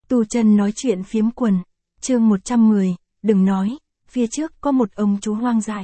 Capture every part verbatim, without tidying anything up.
Tu chân nói chuyện phiếm quần, chương một trăm mười, đừng nói, phía trước có một ông chú hoang dại.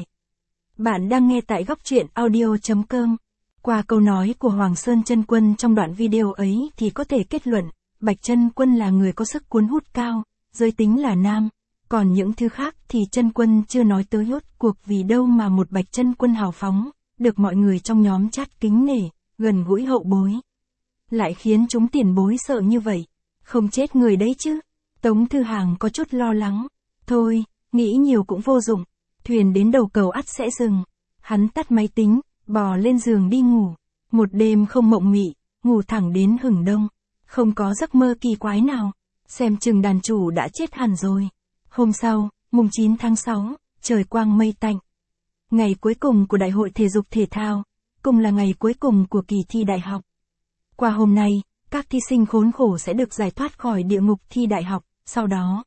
Bạn đang nghe tại góc truyện audio chấm com. Qua câu nói của Hoàng Sơn Chân Quân trong đoạn video ấy thì có thể kết luận, Bạch Chân Quân là người có sức cuốn hút cao, giới tính là nam, còn những thứ khác thì Chân Quân chưa nói tới rốt cuộc vì đâu mà một Bạch Chân Quân hào phóng, được mọi người trong nhóm chat kính nể, gần gũi hậu bối. Lại khiến chúng tiền bối sợ như vậy, không chết người đấy chứ. Tống Thư Hàng có chút lo lắng, thôi, nghĩ nhiều cũng vô dụng, thuyền đến đầu cầu ắt sẽ dừng. Hắn tắt máy tính, bò lên giường đi ngủ, một đêm không mộng mị, ngủ thẳng đến hửng đông, không có giấc mơ kỳ quái nào, xem chừng đàn chủ đã chết hẳn rồi. Hôm sau, mùng chín tháng sáu, trời quang mây tạnh. Ngày cuối cùng của Đại hội Thể dục Thể thao, cùng là ngày cuối cùng của kỳ thi đại học. Qua hôm nay, các thí sinh khốn khổ sẽ được giải thoát khỏi địa ngục thi đại học, sau đó,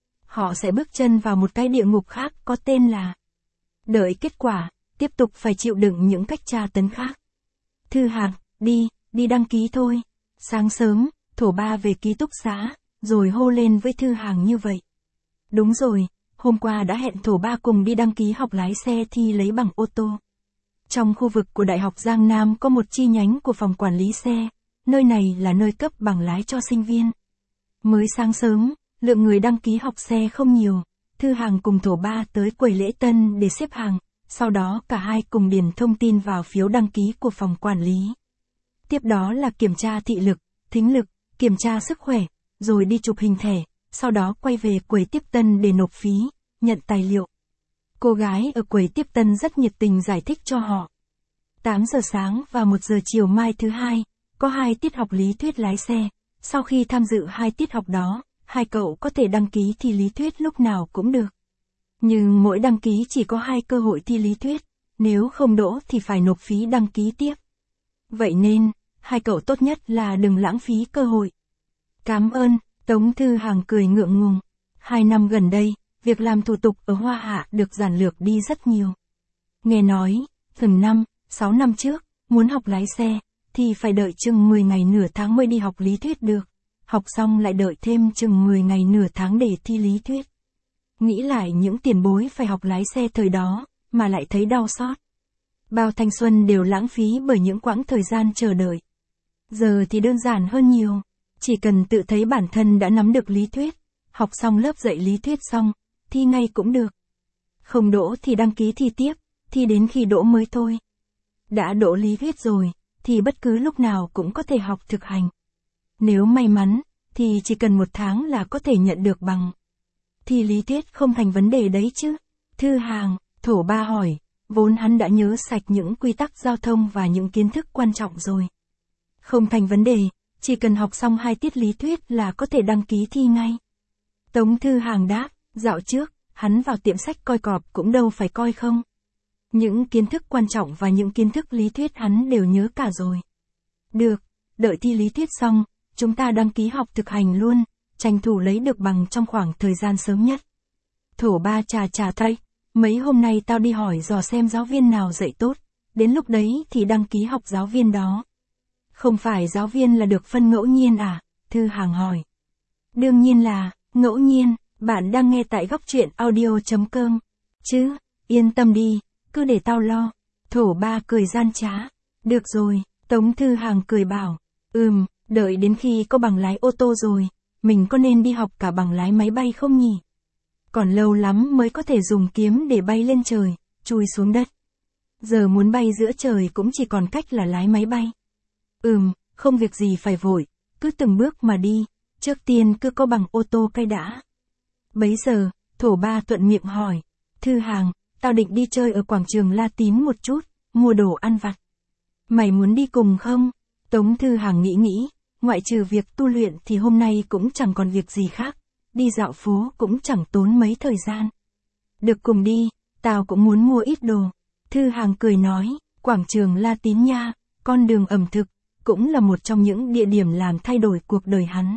họ sẽ bước chân vào một cái địa ngục khác có tên là đợi kết quả, tiếp tục phải chịu đựng những cách tra tấn khác. Thư Hàng, đi, đi đăng ký thôi. Sáng sớm, Thổ Ba về ký túc xá, rồi hô lên với Thư Hàng như vậy. Đúng rồi, hôm qua đã hẹn Thổ Ba cùng đi đăng ký học lái xe thi lấy bằng ô tô. Trong khu vực của Đại học Giang Nam có một chi nhánh của phòng quản lý xe, nơi này là nơi cấp bằng lái cho sinh viên. Mới sáng sớm, lượng người đăng ký học xe không nhiều, Thư Hàng cùng Thổ Ba tới quầy lễ tân để xếp hàng, sau đó cả hai cùng điền thông tin vào phiếu đăng ký của phòng quản lý. Tiếp đó là kiểm tra thị lực, thính lực, kiểm tra sức khỏe, rồi đi chụp hình thẻ, sau đó quay về quầy tiếp tân để nộp phí, nhận tài liệu. Cô gái ở quầy tiếp tân rất nhiệt tình giải thích cho họ. tám giờ sáng và một giờ chiều mai thứ hai, có hai tiết học lý thuyết lái xe. Sau khi tham dự hai tiết học đó, hai cậu có thể đăng ký thi lý thuyết lúc nào cũng được. Nhưng mỗi đăng ký chỉ có hai cơ hội thi lý thuyết, nếu không đỗ thì phải nộp phí đăng ký tiếp. Vậy nên, hai cậu tốt nhất là đừng lãng phí cơ hội. Cảm ơn, Tống Thư Hàng cười ngượng ngùng. Hai năm gần đây, việc làm thủ tục ở Hoa Hạ được giản lược đi rất nhiều. Nghe nói, từng năm, sáu năm trước, muốn học lái xe, thì phải đợi chừng mười ngày nửa tháng mới đi học lý thuyết được. Học xong lại đợi thêm chừng mười ngày nửa tháng để thi lý thuyết. Nghĩ lại những tiền bối phải học lái xe thời đó, mà lại thấy đau xót. Bao thanh xuân đều lãng phí bởi những quãng thời gian chờ đợi. Giờ thì đơn giản hơn nhiều, chỉ cần tự thấy bản thân đã nắm được lý thuyết, học xong lớp dạy lý thuyết xong, thi ngay cũng được. Không đỗ thì đăng ký thi tiếp, thi đến khi đỗ mới thôi. Đã đỗ lý thuyết rồi, thì bất cứ lúc nào cũng có thể học thực hành. Nếu may mắn, thì chỉ cần một tháng là có thể nhận được bằng. Thi lý thuyết không thành vấn đề đấy chứ. Thư Hàng, Thổ Ba hỏi, vốn hắn đã nhớ sạch những quy tắc giao thông và những kiến thức quan trọng rồi. Không thành vấn đề, chỉ cần học xong hai tiết lý thuyết là có thể đăng ký thi ngay. Tống Thư Hàng đáp, dạo trước, hắn vào tiệm sách coi cọp cũng đâu phải coi không. Những kiến thức quan trọng và những kiến thức lý thuyết hắn đều nhớ cả rồi. Được, đợi thi lý thuyết xong, chúng ta đăng ký học thực hành luôn, tranh thủ lấy được bằng trong khoảng thời gian sớm nhất. Thổ Ba trà trà tay, mấy hôm nay tao đi hỏi dò xem giáo viên nào dạy tốt, đến lúc đấy thì đăng ký học giáo viên đó. Không phải giáo viên là được phân ngẫu nhiên à? Thư Hàng hỏi. Đương nhiên là, ngẫu nhiên, bạn đang nghe tại góc truyện audio chấm com. Chứ, yên tâm đi, cứ để tao lo. Thổ Ba cười gian trá. Được rồi, Tống Thư Hàng cười bảo. Ừm, đợi đến khi có bằng lái ô tô rồi, mình có nên đi học cả bằng lái máy bay không nhỉ? Còn lâu lắm mới có thể dùng kiếm để bay lên trời, chui xuống đất. Giờ muốn bay giữa trời cũng chỉ còn cách là lái máy bay. Ừm, không việc gì phải vội, cứ từng bước mà đi, trước tiên cứ có bằng ô tô cái đã. Bấy giờ, Thổ Ba thuận miệng hỏi, Thư Hàng, tao định đi chơi ở quảng trường La Tín một chút, mua đồ ăn vặt. Mày muốn đi cùng không? Tống Thư Hàng nghĩ nghĩ, ngoại trừ việc tu luyện thì hôm nay cũng chẳng còn việc gì khác, đi dạo phố cũng chẳng tốn mấy thời gian. Được cùng đi, tao cũng muốn mua ít đồ. Thư Hàng cười nói, quảng trường La Tín nha, con đường ẩm thực, cũng là một trong những địa điểm làm thay đổi cuộc đời hắn.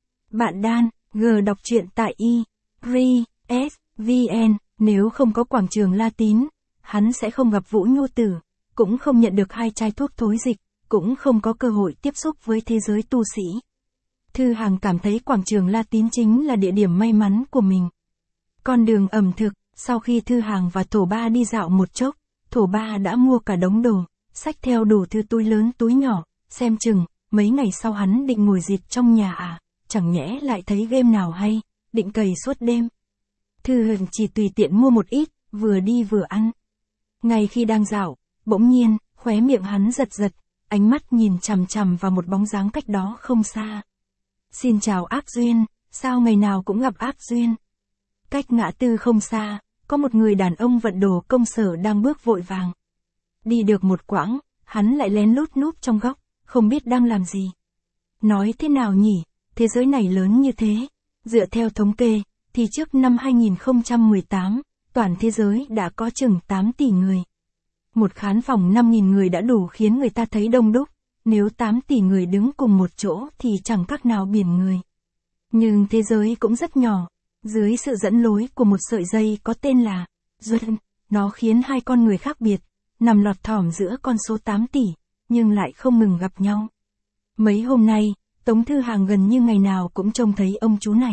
Bạn Đan, G đọc truyện tại i, ri, s, vn, nếu không có quảng trường La Tín, hắn sẽ không gặp Vũ Nhu Tử, cũng không nhận được hai chai thuốc thối dịch, cũng không có cơ hội tiếp xúc với thế giới tu sĩ. Thư Hằng cảm thấy quảng trường La Tín chính là địa điểm may mắn của mình. Con đường ẩm thực, sau khi Thư Hằng và Thổ Ba đi dạo một chốc, Thổ Ba đã mua cả đống đồ, xách theo đủ thứ túi lớn túi nhỏ, xem chừng, mấy ngày sau hắn định ngồi dịt trong nhà à, chẳng nhẽ lại thấy game nào hay, định cày suốt đêm. Thư Hằng chỉ tùy tiện mua một ít, vừa đi vừa ăn. Ngay khi đang dạo, bỗng nhiên, khóe miệng hắn giật giật, ánh mắt nhìn chằm chằm vào một bóng dáng cách đó không xa. Xin chào Ác Duyên, sao ngày nào cũng gặp Ác Duyên? Cách ngã tư không xa, có một người đàn ông vận đồ công sở đang bước vội vàng. Đi được một quãng, hắn lại lén lút núp trong góc, không biết đang làm gì. Nói thế nào nhỉ, thế giới này lớn như thế. Dựa theo thống kê, thì trước năm hai nghìn không trăm mười tám, toàn thế giới đã có chừng tám tỷ người. Một khán phòng năm nghìn người đã đủ khiến người ta thấy đông đúc, nếu tám tỷ người đứng cùng một chỗ thì chẳng khác nào biển người. Nhưng thế giới cũng rất nhỏ, dưới sự dẫn lối của một sợi dây có tên là duyên, nó khiến hai con người khác biệt, nằm lọt thỏm giữa con số tám tỷ, nhưng lại không ngừng gặp nhau. Mấy hôm nay, Tống Thư Hằng gần như ngày nào cũng trông thấy ông chú này.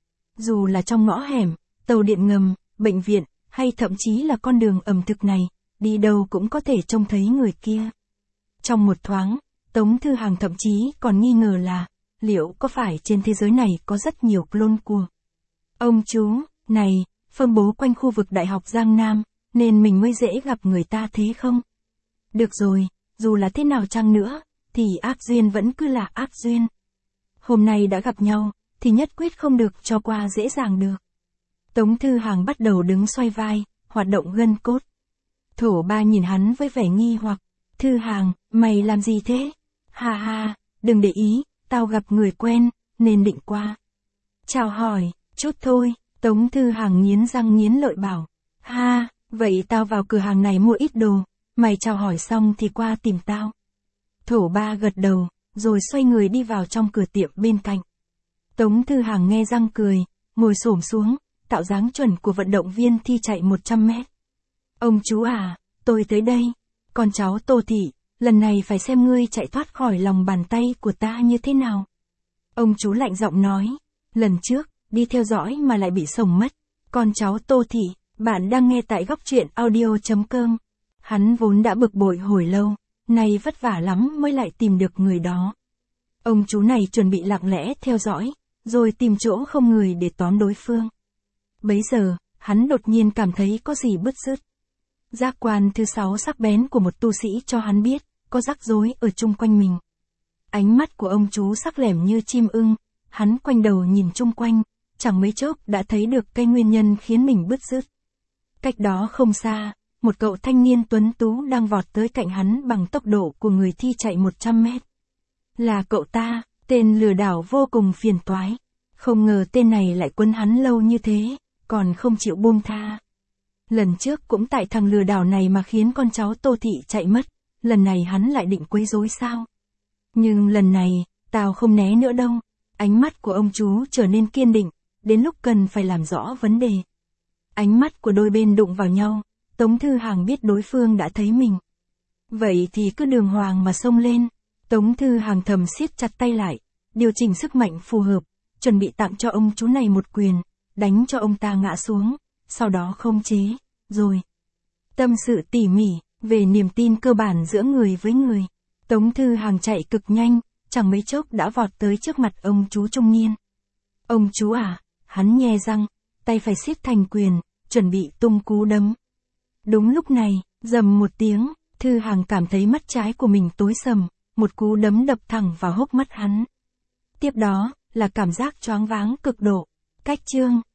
Dù là trong ngõ hẻm, tàu điện ngầm, bệnh viện, hay thậm chí là con đường ẩm thực này, đi đâu cũng có thể trông thấy người kia. Trong một thoáng, Tống Thư Hằng thậm chí còn nghi ngờ là, liệu có phải trên thế giới này có rất nhiều clone của ông chú này, phân bố quanh khu vực Đại học Giang Nam, nên mình mới dễ gặp người ta thế không? Được rồi, dù là thế nào chăng nữa, thì ác duyên vẫn cứ là ác duyên. Hôm nay đã gặp nhau, thì nhất quyết không được cho qua dễ dàng được. Tống Thư Hằng bắt đầu đứng xoay vai, hoạt động gân cốt. Thổ Ba nhìn hắn với vẻ nghi hoặc. Thư Hằng, mày làm gì thế? Ha ha, đừng để ý, tao gặp người quen, nên định qua. Chào hỏi, chút thôi, Tống Thư Hằng nghiến răng nghiến lợi bảo. Ha, vậy tao vào cửa hàng này mua ít đồ, mày chào hỏi xong thì qua tìm tao. Thổ Ba gật đầu, rồi xoay người đi vào trong cửa tiệm bên cạnh. Tống Thư Hằng nghe răng cười, ngồi xổm xuống, tạo dáng chuẩn của vận động viên thi chạy một trăm mét. Ông chú à, tôi tới đây. Con cháu Tô Thị, lần này phải xem ngươi chạy thoát khỏi lòng bàn tay của ta như thế nào. Ông chú lạnh giọng nói, lần trước, đi theo dõi mà lại bị sổng mất. Con cháu Tô Thị, bạn đang nghe tại góc truyện audio chấm com. Hắn vốn đã bực bội hồi lâu, nay vất vả lắm mới lại tìm được người đó. Ông chú này chuẩn bị lặng lẽ theo dõi, rồi tìm chỗ không người để tóm đối phương. Bấy giờ, hắn đột nhiên cảm thấy có gì bứt rứt. Giác quan thứ sáu sắc bén của một tu sĩ cho hắn biết, có rắc rối ở chung quanh mình. Ánh mắt của ông chú sắc lẻm như chim ưng, hắn quanh đầu nhìn chung quanh, chẳng mấy chốc đã thấy được cái nguyên nhân khiến mình bứt rứt. Cách đó không xa, một cậu thanh niên tuấn tú đang vọt tới cạnh hắn bằng tốc độ của người thi chạy một trăm mét. Là cậu ta, tên lừa đảo vô cùng phiền toái. Không ngờ tên này lại quấn hắn lâu như thế, còn không chịu buông tha. Lần trước cũng tại thằng lừa đảo này mà khiến con cháu Tô Thị chạy mất, lần này hắn lại định quấy rối sao? Nhưng lần này, tao không né nữa đâu. Ánh mắt của ông chú trở nên kiên định, đến lúc cần phải làm rõ vấn đề. Ánh mắt của đôi bên đụng vào nhau, Tống Thư Hằng biết đối phương đã thấy mình. Vậy thì cứ đường hoàng mà xông lên. Tống Thư Hằng thầm siết chặt tay lại, điều chỉnh sức mạnh phù hợp, chuẩn bị tặng cho ông chú này một quyền, đánh cho ông ta ngã xuống, sau đó khống chế, rồi tâm sự tỉ mỉ, về niềm tin cơ bản giữa người với người. Tống Thư Hằng chạy cực nhanh, chẳng mấy chốc đã vọt tới trước mặt ông chú trung niên. Ông chú à, hắn nhe răng, tay phải siết thành quyền, chuẩn bị tung cú đấm. Đúng lúc này, rầm một tiếng, Thư Hằng cảm thấy mắt trái của mình tối sầm, một cú đấm đập thẳng vào hốc mắt hắn. Tiếp đó, là cảm giác choáng váng cực độ. Cách chương